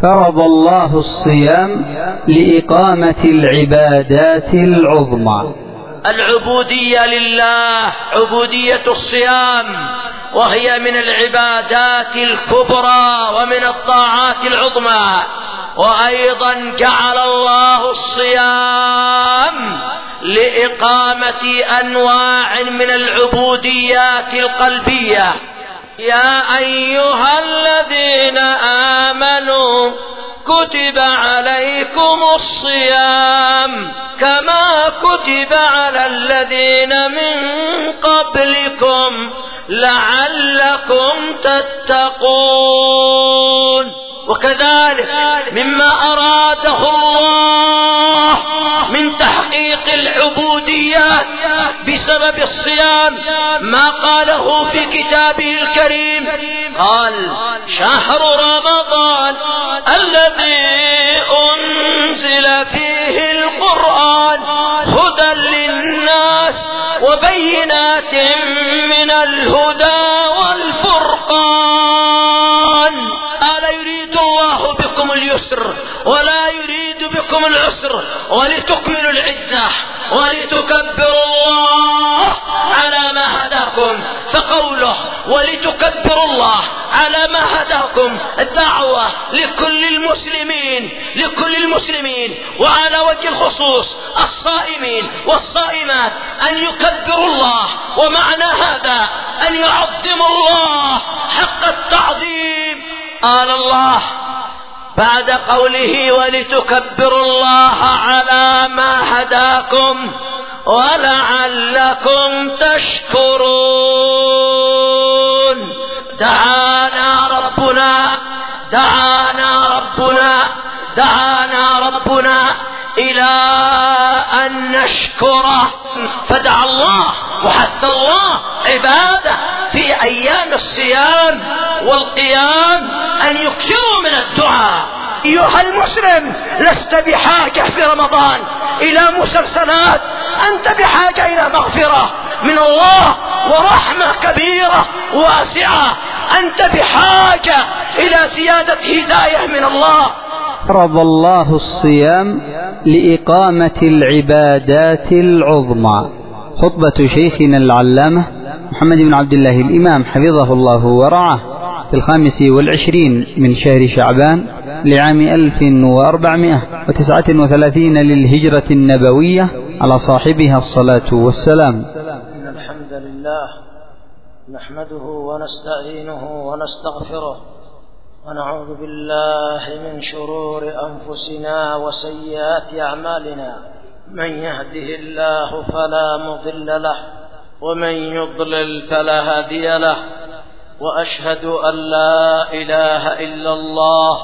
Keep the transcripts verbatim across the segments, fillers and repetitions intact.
فرض الله الصيام لإقامة العبادات العظمى. العبودية لله، عبودية الصيام، وهي من العبادات الكبرى ومن الطاعات العظمى. وأيضا جعل الله الصيام لإقامة أنواع من العبوديات القلبية. يا أيها الذين آمنوا كتب عليكم الصيام كما كتب على الذين من قبلكم لعلكم تتقون. وكذلك مما أراده الله من تحقيق العبوديات بسبب الصيام ما قاله في كتابه الكريم، قال: شهر رمضان الذي أنزل فيه القرآن هدى للناس وبينات من الهدى والفرقان. ألا يريد الله بكم اليسر ولا يريد بكم العسر، ولتكملوا العدة ولتكبروا الله على ما هداكم. فقوله ولتكبروا الله على ما هداكم الدعوة لكل المسلمين لكل المسلمين وعلى وجه الخصوص الصائمين والصائمات أن يكبروا الله، ومعنى هذا أن يعظموا الله حق التعظيم. قال الله بعد قوله ولتكبروا الله على ما هداكم ولعلكم تشكرون. دعانا ربنا دعانا ربنا دعانا ربنا إلى أن نشكره، فدعا الله وحث الله عباده في أيام الصيام والقيام أن يكثروا من الدعاء. أيها المسلم، لست بحاجة في رمضان إلى مسلسلات، أنت بحاجة إلى مغفرة من الله ورحمة كبيرة واسعة، أنت بحاجة إلى زيادة هداية من الله. فرض الله الصيام لإقامة العبادات العظمى. خطبة شيخنا العلامة محمد بن عبد الله الإمام حفظه الله ورعاه في الخامس والعشرين من شهر شعبان لعام ألف وأربعمائة وتسعة وثلاثين للهجرة النبوية على صاحبها الصلاة والسلام. إن الحمد لله نحمده ونستعينه ونستغفره ونعوذ بالله من شرور أنفسنا وسيئات أعمالنا. من يهده الله فلا مضل له ومن يضلل فلا هادي له، وأشهد أن لا إله إلا الله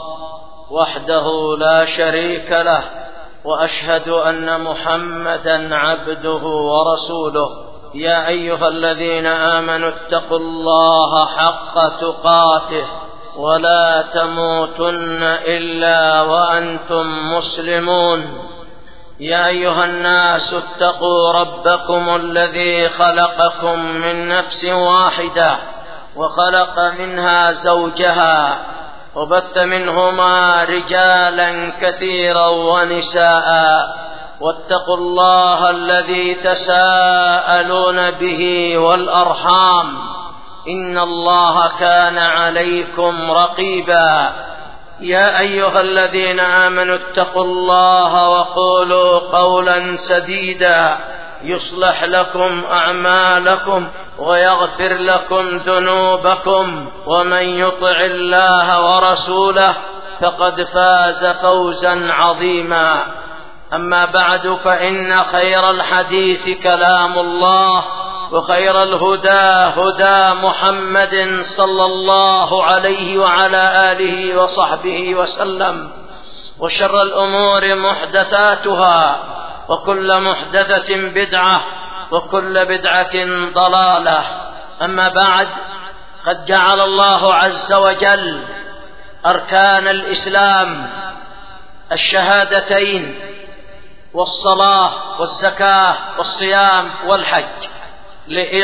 وحده لا شريك له، وأشهد أن محمدا عبده ورسوله. يا أيها الذين آمنوا اتقوا الله حق تقاته ولا تموتن إلا وأنتم مسلمون. يا أيها الناس اتقوا ربكم الذي خلقكم من نفس واحدة وخلق منها زوجها وبث منهما رجالا كثيرا ونساء، واتقوا الله الذي تساءلون به والأرحام إن الله كان عليكم رقيبا. يا أيها الذين آمنوا اتقوا الله وقولوا قولا سديدا يصلح لكم أعمالكم ويغفر لكم ذنوبكم، ومن يطع الله ورسوله فقد فاز فوزا عظيما. أما بعد، فإن خير الحديث كلام الله، وخير الهدى هدى محمد صلى الله عليه وعلى آله وصحبه وسلم، وشر الأمور محدثاتها، وكل محدثة بدعة، وكل بدعة ضلالة. أما بعد، قد جعل الله عز وجل أركان الإسلام الشهادتين والصلاة والزكاة والصيام والحج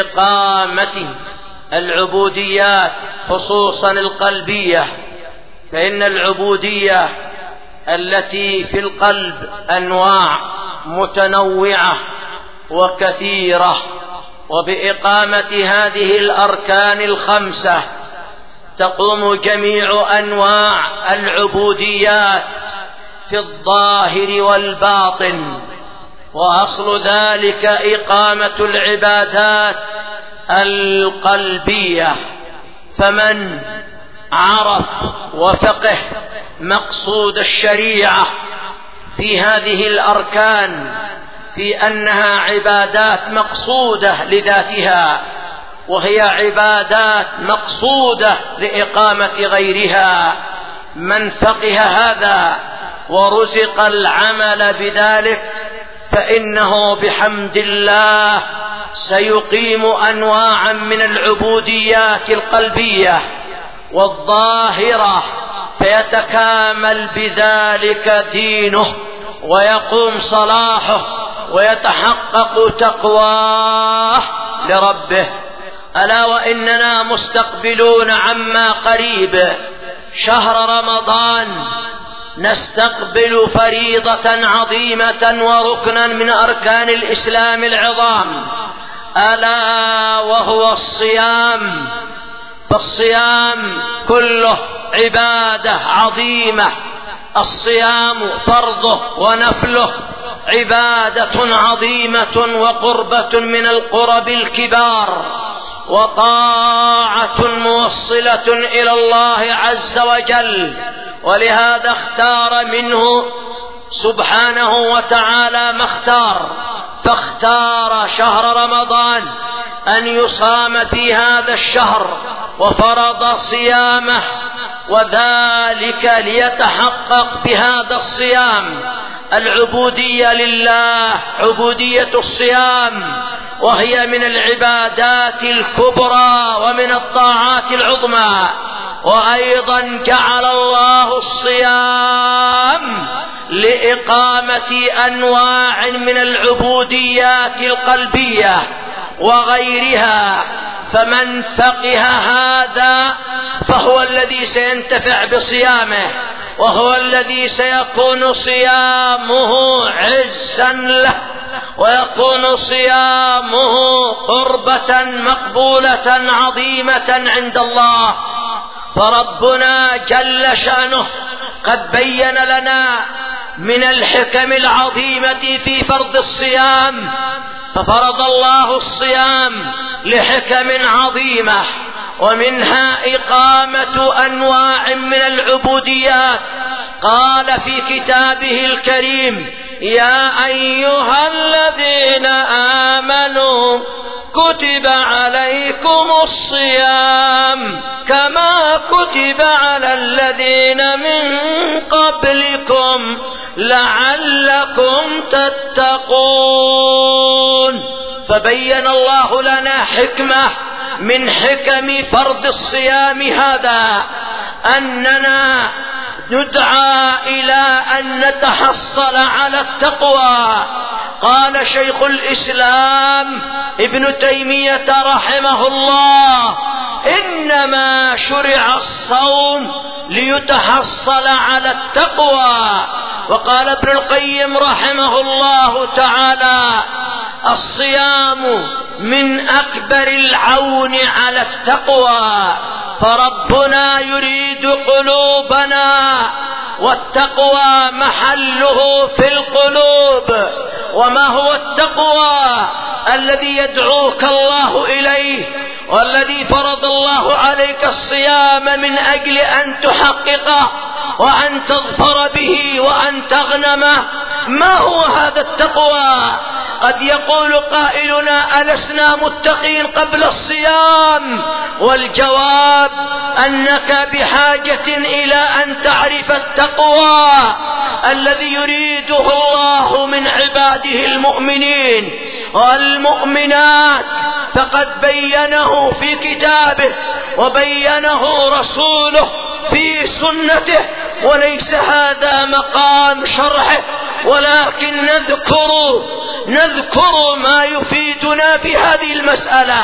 لإقامة العبوديات خصوصا القلبية فإن العبودية التي في القلب أنواع متنوعة وكثيرة، وبإقامة هذه الأركان الخمسة تقوم جميع أنواع العبوديات في الظاهر والباطن. وأصل ذلك إقامة العبادات القلبية. فمن عرف وفقه مقصود الشريعة في هذه الأركان، في أنها عبادات مقصودة لذاتها، وهي عبادات مقصودة لإقامة غيرها، من فقه هذا ورزق العمل بذلك فإنه بحمد الله سيقيم أنواعا من العبوديات القلبية والظاهرة، فيتكامل بذلك دينه ويقوم صلاحه ويتحقق تقواه لربه. ألا وإننا مستقبلون عما قريب شهر رمضان، نستقبل فريضة عظيمة وركنا من أركان الإسلام العظام، ألا وهو الصيام. فالصيام كله عبادة عظيمة، الصيام فرضه ونفله عبادة عظيمة وقربة من القرب الكبار، وطاعة موصلة إلى الله عز وجل. ولهذا اختار منه سبحانه وتعالى ما اختار، فاختار شهر رمضان أن يصام في هذا الشهر وفرض صيامه، وذلك ليتحقق بهذا الصيام العبودية لله، عبودية الصيام، وهي من العبادات الكبرى ومن الطاعات العظمى. وأيضا جعل الله الصيام لإقامة أنواع من العبوديات القلبية وغيرها، فمن فقه هذا فهو الذي سينتفع بصيامه، وهو الذي سيكون صيامه عزا له، ويكون صيامه قربة مقبولة عظيمة عند الله. فربنا جل شأنه قد بين لنا من الحكم العظيمة في فرض الصيام، ففرض الله الصيام لحكم عظيمة، ومنها إقامة أنواع من العبوديات. قال في كتابه الكريم: يا أيها الذين آمنوا كتب عليكم الصيام كما كتب على الذين من قبلكم لعلكم تتقون. فبين الله لنا حكمة من حكم فرض الصيام هذا، أننا ندعى إلى أن نتحصل على التقوى. قال شيخ الإسلام ابن تيمية رحمه الله: إنما شرع الصوم ليتحصل على التقوى. وقال ابن القيم رحمه الله تعالى: الصيام من أكبر العون على التقوى، فربنا يريد قلوبنا، والتقوى محله في القلوب. وما هو التقوى؟ الذي يدعوك الله إليه، والذي فرض الله عليك الصيام من أجل أن تحققه وأن تظفر به وأن تغنمه. ما هو هذا التقوى؟ قد يقول قائلنا: ألسنا متقين قبل الصيام؟ والجواب أنك بحاجة إلى أن تعرف التقوى الذي يريده الله من عباده المؤمنين والمؤمنات، فقد بينه في كتابه وبينه رسوله في سنته، وليس هذا مقام شرحه، ولكن نذكر نذكر ما يفيدنا في هذه المسألة.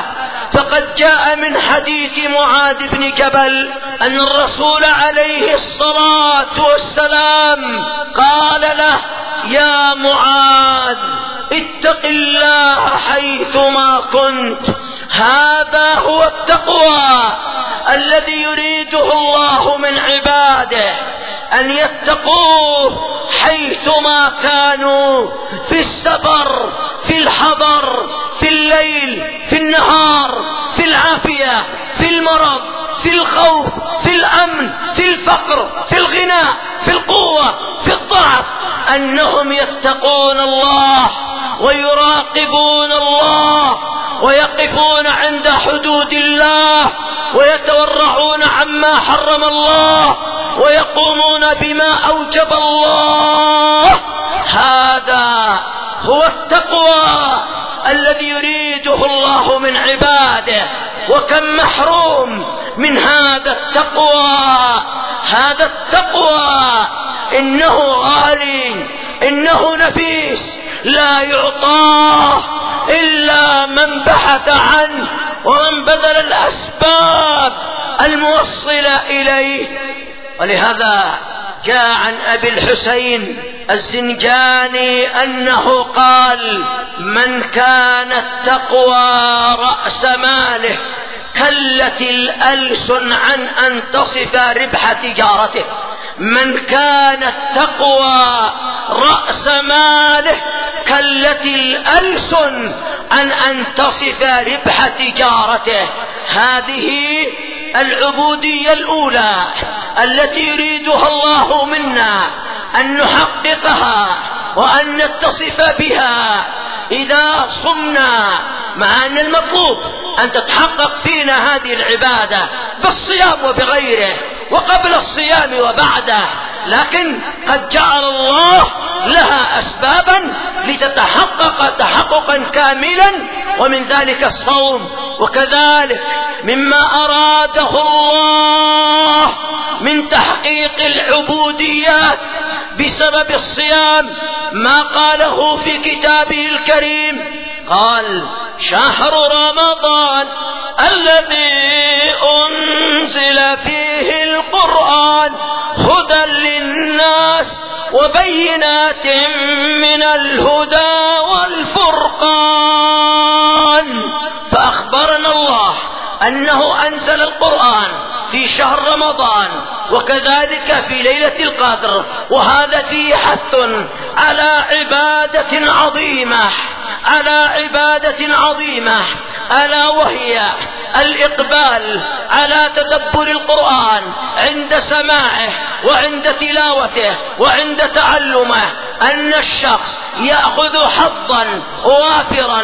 فقد جاء من حديث معاذ بن جبل أن الرسول عليه الصلاة والسلام قال له: يا معاذ اتق الله حيثما كنت. هذا هو التقوى الذي يريده الله من عباده، أن يتقوه حيثما كانوا، في السفر، في الحضر، في الليل، في النهار، في العافية، في المرض، في الخوف، في الأمن، في الفقر، في الغنى، في القوة، في الضعف، أنهم يتقون الله ويراقبون الله ويقفون عند حدود الله ويتورعون عما حرم الله ويقومون بما أوجب الله. هذا هو التقوى الذي يريده الله من عباده. وكم محروم من هذا التقوى. هذا التقوى إنه غالي، إنه نفيس، لا يعطاه إلا من بحث عنه ومن بذل الأسباب الموصلة إليه. ولهذا جاء عن أبي الحسين الزنجاني أنه قال: من كان التقوى رأس ماله كلت الألسن عن أن تصف ربح تجارته. من كان التقوى رأس ماله كلت الألسن عن أن تصف ربح تجارته. هذه العبودية الأولى التي يريدها الله منا أن نحققها وأن نتصف بها إذا صمنا، مع أن المطلوب أن تتحقق فينا هذه العبادة بالصيام وبغيره وقبل الصيام وبعده، لكن قد جعل الله لها أسبابا لتتحقق تحققا كاملا، ومن ذلك الصوم. وكذلك مما أراده الله من تحقيق العبوديات بسبب الصيام ما قاله في كتابه الكريم، قال: شهر رمضان الذي أنزل فيه القرآن هدى للناس وبينات من الهدى والفرقان. فأخبرنا الله أنه أنزل القرآن في شهر رمضان وكذلك في ليلة القدر، وهذا فيه حث على عبادة عظيمة، على عبادة عظيمة، ألا وهي الإقبال على تدبر القرآن عند سماعه وعند تلاوته وعند تعلمه، أن الشخص يأخذ حظا وافرا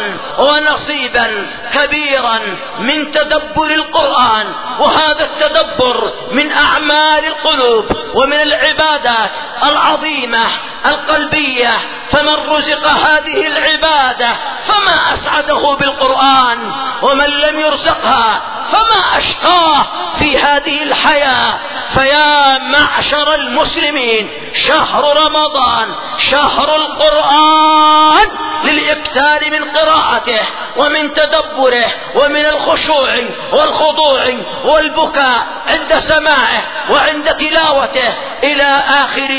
ونصيبا كبيرا من تدبر القرآن. وهذا التدبر من أعمال القلوب ومن العبادات العظيمة القلبية، فمن رزق هذه العبادة فما أسعده بالقرآن، ومن لم يرزقها فما أشقاه في هذه الحياة. فيا معشر المسلمين، شهر رمضان شهر القرآن للإكثار من قراءته ومن تدبره ومن الخشوع والخضوع والبكاء عند سماعه وعند تلاوته إلى آخر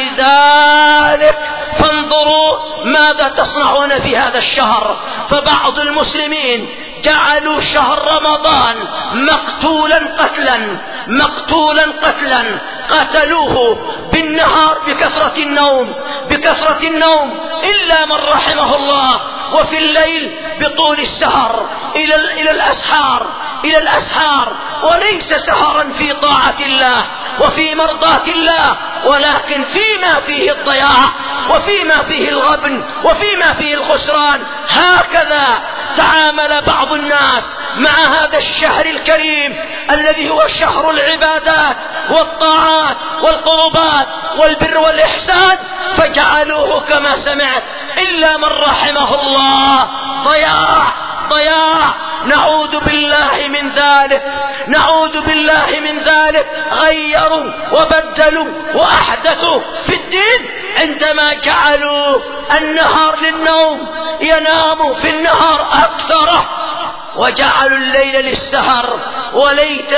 ذلك. فانظروا ماذا تصنعون في هذا الشهر. فبعض المسلمين جعلوا شهر رمضان مقتولا قتلا، مقتولا قتلا، قتلوه بالنهار بكثرة النوم، بكثرة النوم إلا من رحمه الله، وفي الليل بطول السهر إلى إلى الأسحار إلى الأسحار، وليس سهرا في طاعة الله وفي مرضاة الله، ولكن فيما فيه الضياع وفيما فيه الغبن وفيما فيه الخسران. هكذا تعامل بعض الناس مع هذا الشهر الكريم الذي هو شهر العبادات والطاعات والقربات والبر والإحسان، فجعلوه كما سمعت إلا من رحمه الله ضياع ضياع. نعوذ بالله من ذلك، نعوذ بالله من ذلك. غيروا وبدلوا وأحدثوا في الدين عندما جعلوا النهار للنوم، ينام في النهار أكثره وجعلوا الليل للسهر، وليت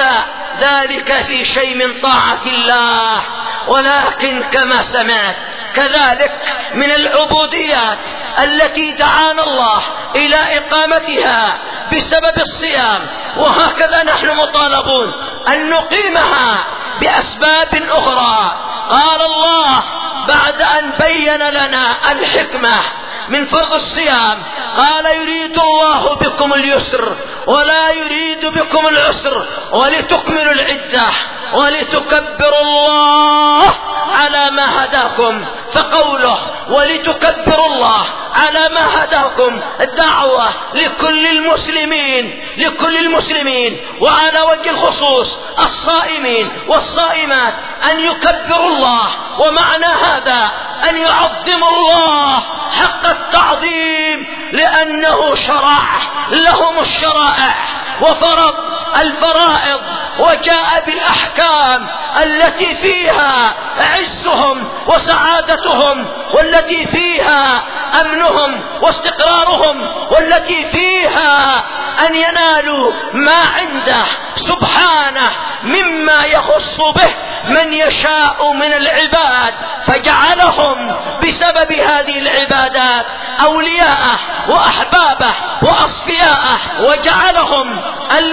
ذلك في شيء من طاعة الله. ولكن كما سمعت كذلك من العبوديات التي دعانا الله إلى إقامتها بسبب الصيام، وهكذا نحن مطالبون أن نقيمها بأسباب أخرى. قال الله بعد أن بين لنا الحكمة من فرض الصيام قال: يريد الله بكم اليسر ولا يريد بكم العسر ولتكملوا العدة ولتكبروا الله على ما هداكم. فقوله ولتكبروا الله على ما هداكم دعوة لكل المسلمين لكل المسلمين وعلى وجه الخصوص الصائمين والصائمات أن يكبروا الله، ومعنى هذا أن يعظموا الله حق التعظيم، لأنه شرع لهم الشرائع وفرض الفرائض وجاء بالأحكام التي فيها عزهم وسعادتهم، والتي فيها أمنهم واستقرارهم، والتي فيها أن ينالوا ما عنده سبحانه مما يخص به من يشاء من العباد، فجعلهم بسبب هذه العبادات أولياءه وأحبابه وأصفياءه، وجعلهم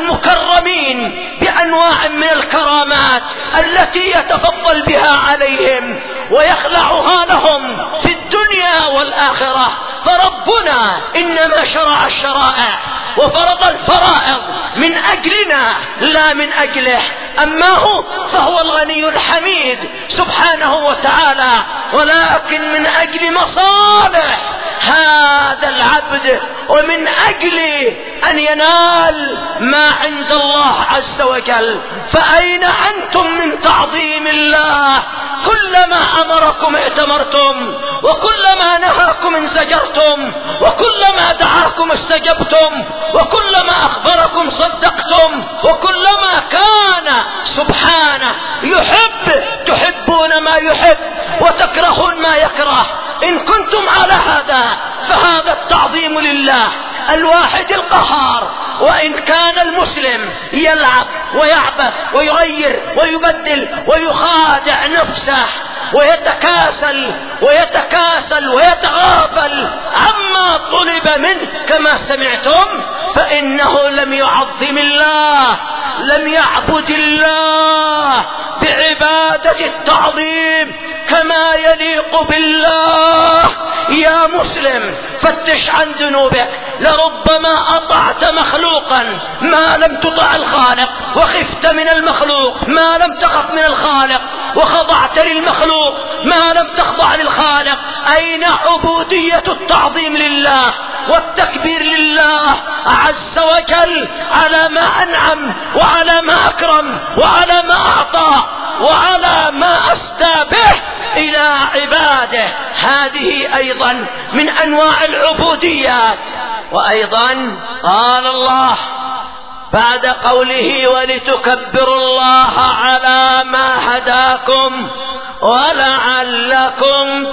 المكرمين بأنواع من الكرامات التي يتفضل بها عليهم ويخلعها لهم في الدنيا والآخرة. فربنا إنما شرع الشرائع وفرض الفرائض من أجلنا لا من أجله، أما هو فهو الغني الحميد سبحانه وتعالى، ولكن من أجل مصالح هذا العبد ومن أجل أن ينال ما عند الله عز وجل. فأين أنتم من تعظيم الله؟ كلما أمركم ائتمرتم، وكلما نهاكم انزجرتم، وكلما دعاكم استجبتم، وكلما أخبركم صدقتم، وكلما كان سبحانه يحب تحبون ما يحب وتكرهون ما يكره. إن كنتم على هذا فهذا التعظيم لله الواحد القهار. وإن كان المسلم يلعب ويعبث ويغير ويبدل ويخادع نفسه ويتكاسل ويتكاسل ويتغافل عما طلب منه كما سمعتم، فإنه لم يعظم الله، لم يعبد الله بعبادة التعظيم كما يليق بالله. يا مسلم فتش عن ذنوبك، لربما أطعت مخلوقا ما لم تطع الخالق، وخفت من المخلوق ما لم تخف من الخالق، وخضعت للمخلوق ما لم تخضع للخالق. أين عبودية التعظيم لله والتكبير لله عز وجل على ما أنعم وعلى ما أكرم وعلى ما أعطى وعلى ما أسدى به إلى عباده؟ هذه أيضا من أنواع العبوديات. وأيضا قال الله بعد قوله ولتكبروا الله على ما هداكم ولعلكم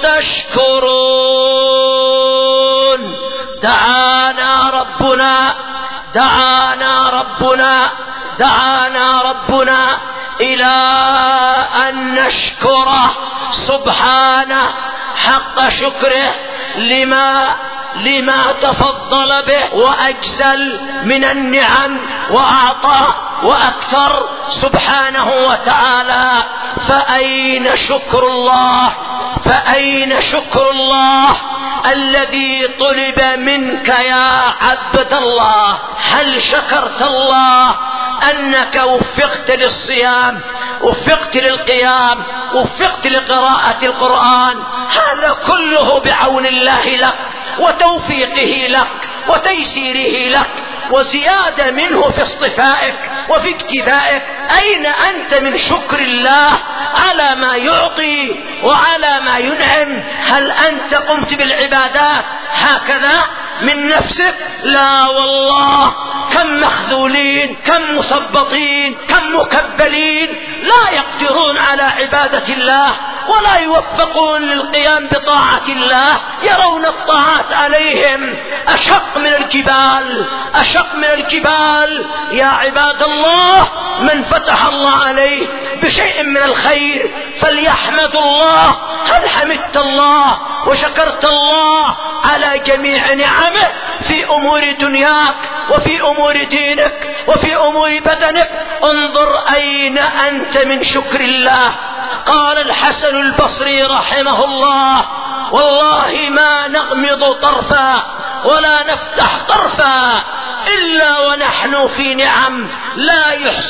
تشكرون. دعانا ربنا دعانا ربنا دعانا ربنا إلى أن نشكره سبحانه حق شكره لما لما تفضل به وأجزل من النعم وأعطى وأكثر سبحانه وتعالى. فأين شكر الله؟ فأين شكر الله الذي طلب منك يا عبد الله؟ هل شكرت الله أنك وفقت للصيام، وفقت للقيام، وفقت لقراءة القرآن؟ هذا كله بعون الله لك وتوفيقه لك وتيسيره لك وزيادة منه في اصطفائك وفي اكتبائك. أين أنت من شكر الله على ما يعطي وعلى ما ينعم؟ هل أنت قمت بالعبادات هكذا من نفسك؟ لا والله، كم مخذولين، كم مثبطين، كم مكبلين لا يقدرون على عبادة الله ولا يوفقون للقيام بطاعة الله، يرون الطاعات عليهم أشق من الجبال، أشق من الجبال. يا عباد الله، من فتح الله عليه بشيء من الخير فليحمد الله. هل حمدت الله وشكرت الله على جميع نعمه في أمور دنياك وفي أمور دينك وفي أمور بدنك؟ انظر أين أنت من شكر الله. قال الحسن البصري رحمه الله: والله ما نغمض طرفا ولا نفتح طرفا إلا ونحن في نعم لا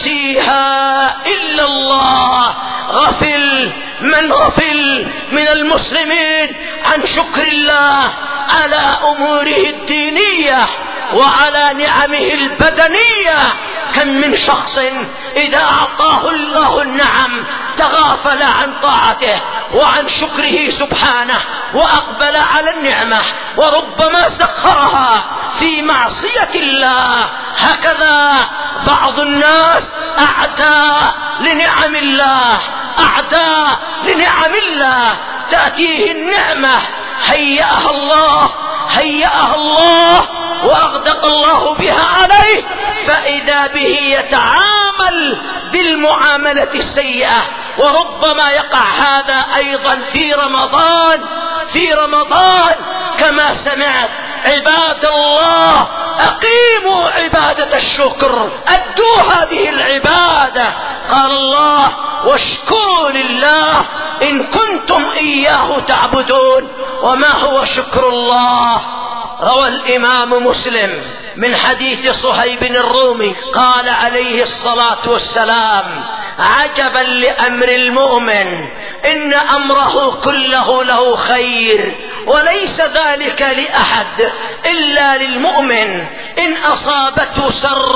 يحصيها إلا الله. غفل من غفل من المسلمين عن شكر الله على أموره الدينية وعلى نعمه البدنية. كم من شخص إذا أعطاه الله النعم تغافل عن طاعته وعن شكره سبحانه وأقبل على النعمة، وربما سخرها في معصية الله. هكذا بعض الناس أعداء لنعم الله، أعداء لنعم الله. تأتيه النعمة هيأها الله هيأها الله وأغدق الله بها عليه، فإذا به يتعامل بالمعاملة السيئة. وربما يقع هذا أيضا في رمضان في رمضان كما سمعت. عباد الله، أقيموا عبادة الشكر، أدوا هذه العبادة. قال الله: واشكروا لله إن كنتم إياه تعبدون. وما هو شكر الله؟ روى الإمام مسلم من حديث صهيب الرومي قال عليه الصلاة والسلام: عجبا لأمر المؤمن، إن أمره كله له خير، وليس ذلك لأحد إلا للمؤمن. إن أصابته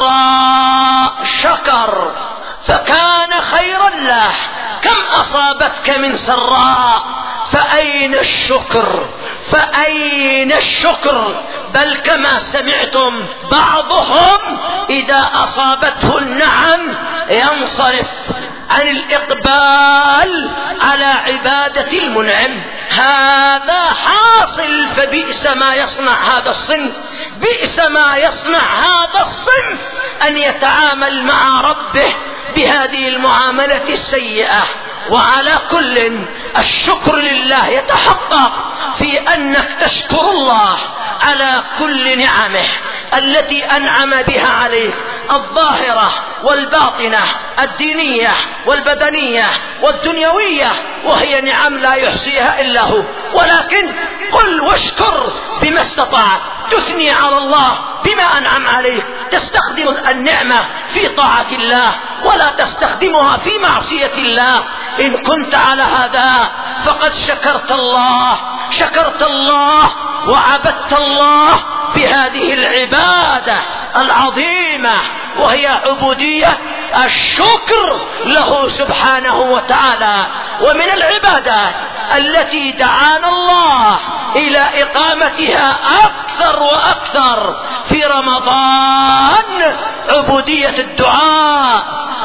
سراء شكر فكان خيرا له. كم أصابتك من سراء؟ فأين الشكر؟ فأين الشكر؟ بل كما سمعتم بعضهم إذا أصابته النعم ينصرف عن الإقبال على عبادة المنعم. هذا حاصل، فبئس ما يصنع هذا الصنف، بئس ما يصنع هذا الصنف أن يتعامل مع ربه بهذه المعاملة السيئة. وعلى كل، الشكر لله يتحقق في أنك تشكر الله على كل نعمه التي أنعم بها عليك، الظاهرة والباطنة، الدينية والبدنية والدنيوية، وهي نعم لا يحصيها إلا هو. ولكن قل واشكر بما استطعت، تثني على الله بما أنعم عليك، تستخدم النعمة في طاعة الله ولا تستخدمها في معصية الله. إن كنت على هذا فقد شكرت الله شكرت الله وعبدت الله بهذه العبادة العظيمة، وهي عبودية الشكر له سبحانه وتعالى. ومن العبادات التي دعانا الله إلى إقامتها أكثر وأكثر في رمضان عبودية الدعاء.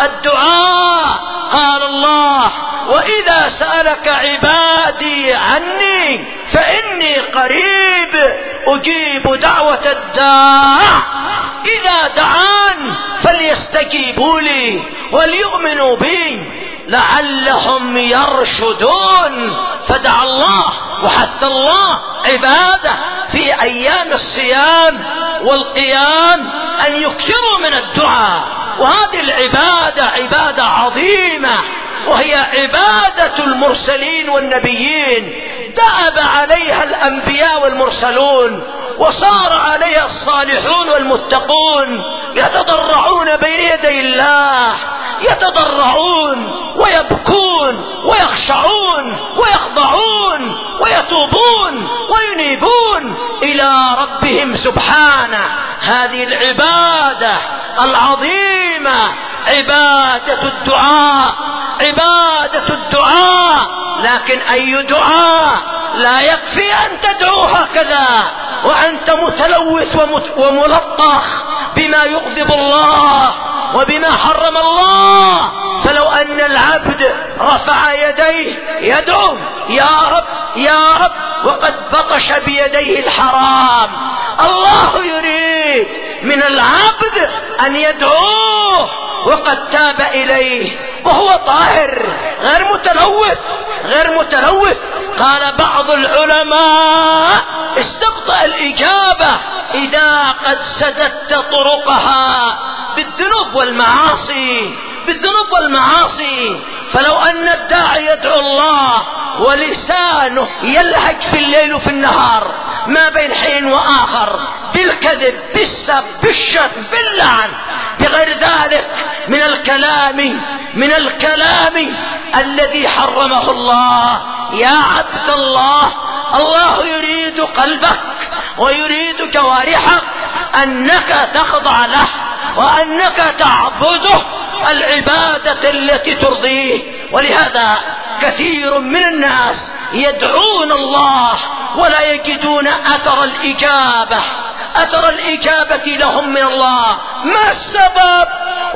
الدعاء قال الله: وإذا سألك عبادي عني فإني قريب أجيب دعوة الداع إذا دعان فليستجيبوا لي وليؤمنوا بي لعلهم يرشدون. فدعا الله وحث الله عباده في أيام الصيام والقيام أن يكثروا من الدعاء. وهذه العبادة عبادة عظيمة، وهي عبادة المرسلين والنبيين، دأب عليها الأنبياء والمرسلون، وصار عليها الصالحون والمتقون يتضرعون بين يدي الله، يتضرعون ويبكون ويخشعون ويخضعون ويتوبون وينيبون إلى ربهم سبحانه. هذه العبادة العظيمة عبادة الدعاء، عبادة الدعاء. لكن أي دعاء؟ لا يكفي أن تدعو هكذا، وأنت متلوث وملطخ بما يغضب الله وبما حرم الله. فلو أن العبد رفع يديه يدعو يا رب يا رب وقد بطش بيديه الحرام، الله يريد من العبد أن يدعوه وقد تاب إليه وهو طاهر غير متلوث غير متلوث. قال بعض العلماء استبطأ الإجابة إذا قد سددت طرقها بالذنوب والمعاصي بالذنوب والمعاصي. فلو أن الداعي يدعو الله ولسانه يلهج في الليل وفي النهار ما بين حين وآخر بالكذب بالسب بالشتم باللعن بغير ذلك من الكلام من الكلام الذي حرمه الله، يا عبد الله الله يريد قلبك ويريد جوارحك أنك تخضع له وأنك تعبده العبادة التي ترضيه. ولهذا كثير من الناس يدعون الله ولا يجدون أثر الإجابة أثر الإجابة لهم من الله. ما السبب؟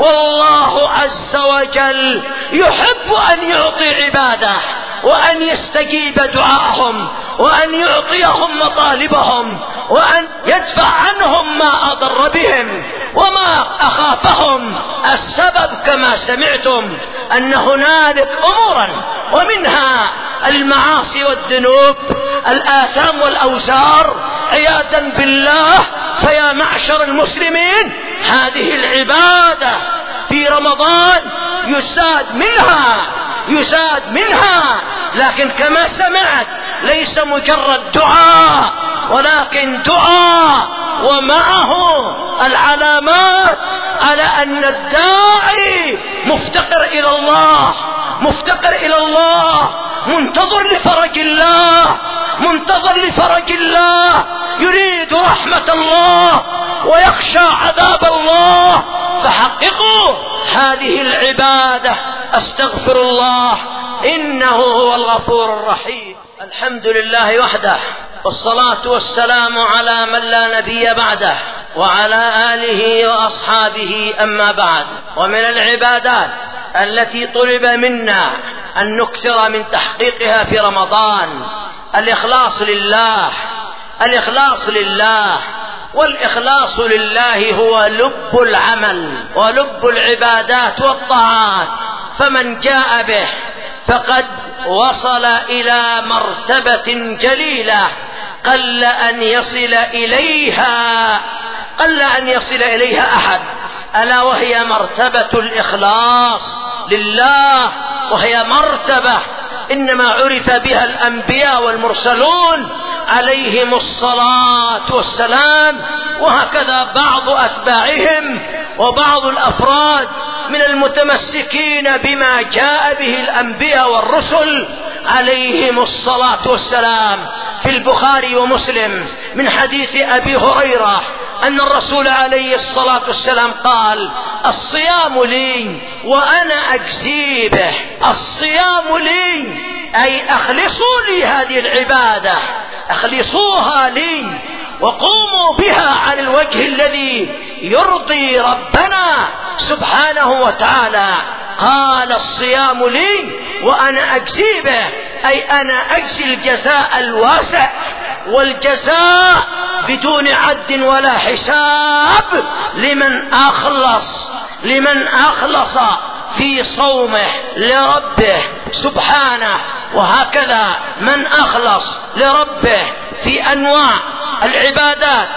والله عز وجل يحب أن يعطي عباده وأن يستجيب دعاءهم وأن يعطيهم مطالبهم وأن يدفع عنهم ما أضر بهم وما أخافهم. السبب كما سمعتم أن هنالك أمورا ومنها المعاصي والذنوب الآثام والأوزار عياذا بالله. فيا معشر المسلمين هذه العبادة في رمضان يزاد منها يزاد منها لكن كما سمعت ليس مجرد دعاء ولكن دعاء ومعه العلامات على أن الداعي مفتقر إلى الله مفتقر إلى الله منتظر لفرج الله منتظر لفرج الله يريد رحمة الله ويخشى عذاب الله. فحققوا هذه العبادة. أستغفر الله إنه هو الغفور الرحيم. الحمد لله وحده والصلاة والسلام على من لا نبي بعده وعلى آله وأصحابه. أما بعد، ومن العبادات التي طلب منا أن نكثر من تحقيقها في رمضان الإخلاص لله الإخلاص لله والإخلاص لله هو لب العمل ولب العبادات والطاعات. فمن جاء به فقد وصل إلى مرتبة جليلة قل أن يصل إليها قل أن يصل إليها أحد، ألا وهي مرتبة الإخلاص لله، وهي مرتبة إنما عرف بها الأنبياء والمرسلون عليهم الصلاة والسلام، وهكذا بعض أتباعهم وبعض الأفراد من المتمسكين بما جاء به الأنبياء والرسل عليهم الصلاة والسلام. في البخاري ومسلم من حديث أبي هريرة أن الرسول عليه الصلاة والسلام قال: الصيام لي وأنا أجزي به. الصيام لي أي أخلصوا لي هذه العبادة، أخلصوها لي وقوموا بها على الوجه الذي يرضي ربنا سبحانه وتعالى. قال: الصيام لي وأنا أجزي به، أي أنا أجزي الجزاء الواسع والجزاء بدون عد ولا حساب لمن أخلص لمن أخلص في صومه لربه سبحانه، وهكذا من أخلص لربه في أنواع العبادات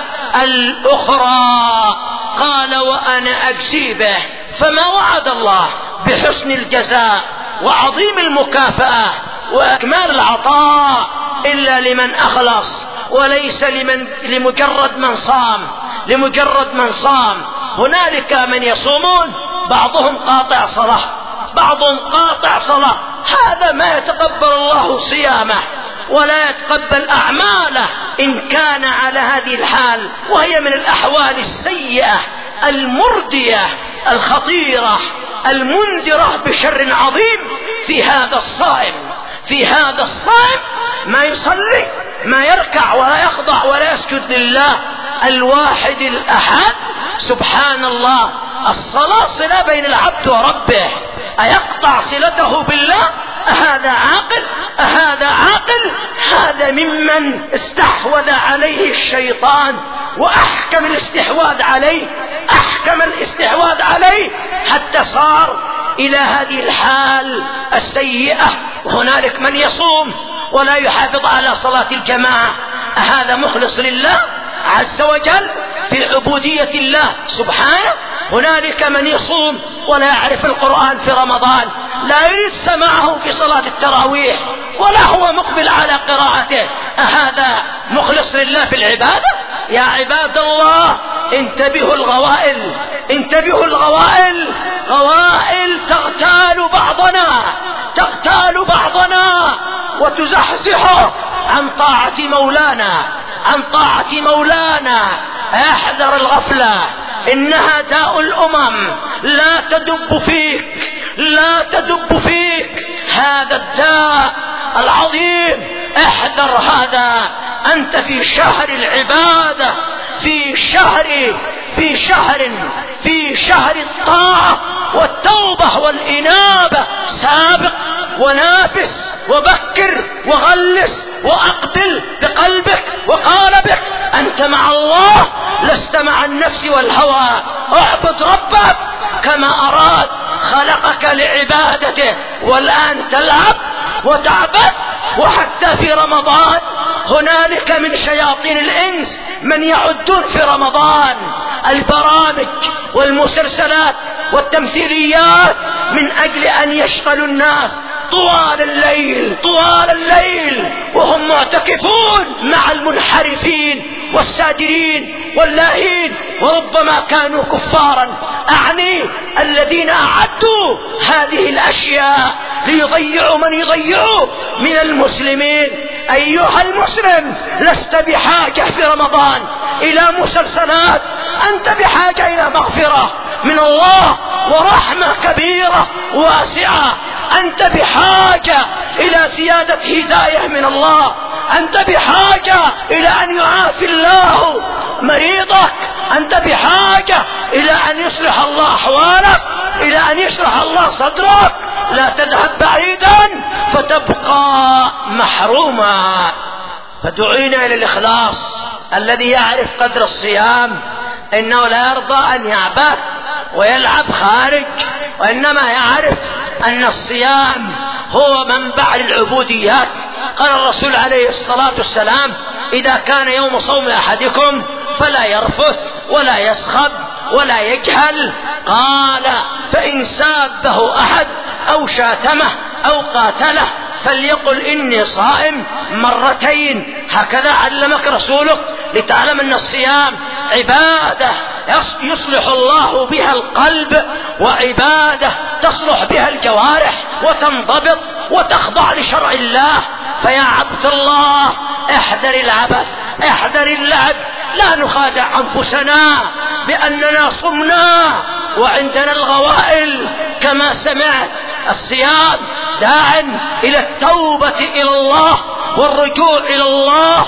الأخرى. قال: وأنا أجزي به. فما وعد الله بحسن الجزاء وعظيم المكافأة وأكمال العطاء إلا لمن أخلص، وليس لمن لمجرد من صام لمجرد من صام. هنالك من يصومون بعضهم قاطع صلاة بعضهم قاطع صلاة هذا ما يتقبل الله صيامه ولا يتقبل أعماله إن كان على هذه الحال، وهي من الأحوال السيئة المردية الخطيرة المنذرة بشر عظيم في هذا الصائم في هذا الصائم ما يصلي ما يركع ولا يخضع ولا يسجد لله الواحد الأحد. سبحان الله، الصلاة صلة بين العبد وربه، أيقطع صلته بالله؟ أهذا عاقل؟ أهذا عاقل؟ هذا ممن استحوذ عليه الشيطان، وأحكم الاستحواذ عليه، أحكم الاستحواذ عليه حتى صار إلى هذه الحال السيئة. وهنالك من يصوم ولا يحافظ على صلاة الجماعة، أهذا مخلص لله عز وجل في عبودية الله سبحانه؟ هنالك من يصوم ولا يعرف القرآن في رمضان، لا يريد سماعه في صلاة التراويح ولا هو مقبل على قراءته، أهذا مخلص لله في العبادة؟ يا عباد الله انتبهوا الغوائل، انتبهوا الغوائل، غوائل تغتال بعضنا، تغتال بعضنا وتزحزحه عن طاعة مولانا، عن طاعة مولانا. احذر الغفلة، إنها داء الأمم، لا تدب فيك، لا تدب فيك هذا الداء العظيم. احذر هذا، أنت في شهر العبادة، في شهر في شهر في شهر الطاعة والتوبة والإنابة. سابق ونافس وبكر وغلس وأقبل بقلبك وقالبك، أنت مع الله لست مع النفس والهوى. اعبد ربك كما أراد، خلقك لعبادته، والآن تلعب وتعبد. وحتى في رمضان هنالك من شياطين الإنس من يعدون في رمضان البرامج والمسلسلات والتمثيليات من أجل أن يشغلوا الناس طوال الليل، طوال الليل وهم معتكفون مع المنحرفين والسادرين واللاهين، وربما كانوا كفارا. أعني الذين أعدوا هذه الأشياء ليضيعوا من يضيعوا من المسلمين. أيها المسلم، لست بحاجة في رمضان إلى مسلسلات، أنت بحاجة إلى مغفرة من الله ورحمة كبيرة واسعة. أنت بحاجة إلى زيادة هداية من الله، أنت بحاجة إلى أن يعافي الله مريضك، أنت بحاجة إلى أن يصلح الله أحوالك، إلى أن يشرح الله صدرك. لا تذهب بعيدا فتبقى محروما. فدعينا إلى الإخلاص. الذي يعرف قدر الصيام إنه لا يرضى أن يعبث ويلعب خارج، وإنما يعرف أن الصيام هو منبع للعبوديات. قال الرسول عليه الصلاة والسلام: إذا كان يوم صوم أحدكم فلا يرفث ولا يسخب ولا يجهل. قال: فإن سابه أحد أو شاتمه أو قاتله فليقل إني صائم مرتين. هكذا علمك رسولك، لتعلم أن الصيام عبادة يصلح الله بها القلب، وعبادة تصلح بها الجوارح وتنضبط وتخضع لشرع الله. فيا عبد الله، احذر العبث، احذر اللعب. لا نخادع أنفسنا بأننا صمنا وعندنا الغوائل. كما سمعت، الصيام داع إلى التوبة إلى الله والرجوع إلى الله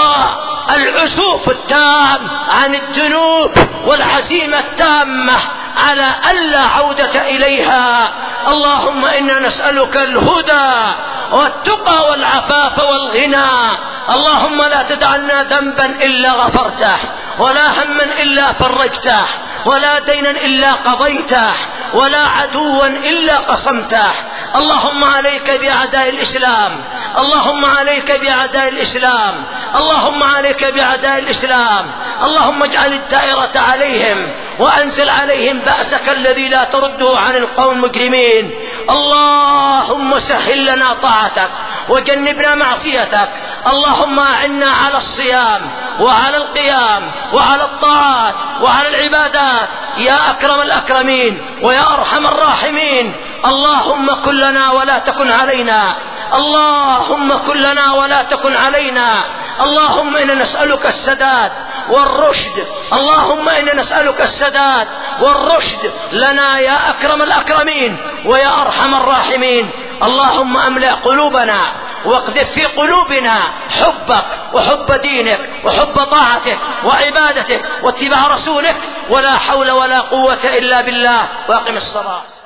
والعزوف التام عن الذنوب والعزيمة التامة على ألا عودة إليها. اللهم إنا نسألك الهدى والتقى والعفاف والغنى. اللهم لا تدع لنا ذنبا إلا غفرته، ولا هما إلا فرجته، ولا دينا إلا قضيته، ولا عدوا إلا قصمته. اللهم عليك بأعداء الإسلام، اللهم عليك بأعداء الإسلام، اللهم عليك بأعداء الإسلام. اللهم اجعل الدائرة عليهم وأنزل عليهم بأسك الذي لا ترده عن القوم المجرمين. اللهم سهل لنا طاعتك وجنبنا معصيتك. اللهم أعنا على الصيام وعلى القيام وعلى الطاعات وعلى العبادات يا أكرم الأكرمين ويا أرحم الراحمين. اللهم كن لنا ولا تكن علينا، اللهم كن لنا ولا تكن علينا. اللهم إنا نسألك السداد والرشد، اللهم إنا نسألك السداد والرشد لنا يا أكرم الأكرمين ويا أرحم الراحمين. اللهم أملأ قلوبنا واقذف في قلوبنا حبك وحب دينك وحب طاعتك وعبادتك واتباع رسولك، ولا حول ولا قوة إلا بالله. واقم الصلاة.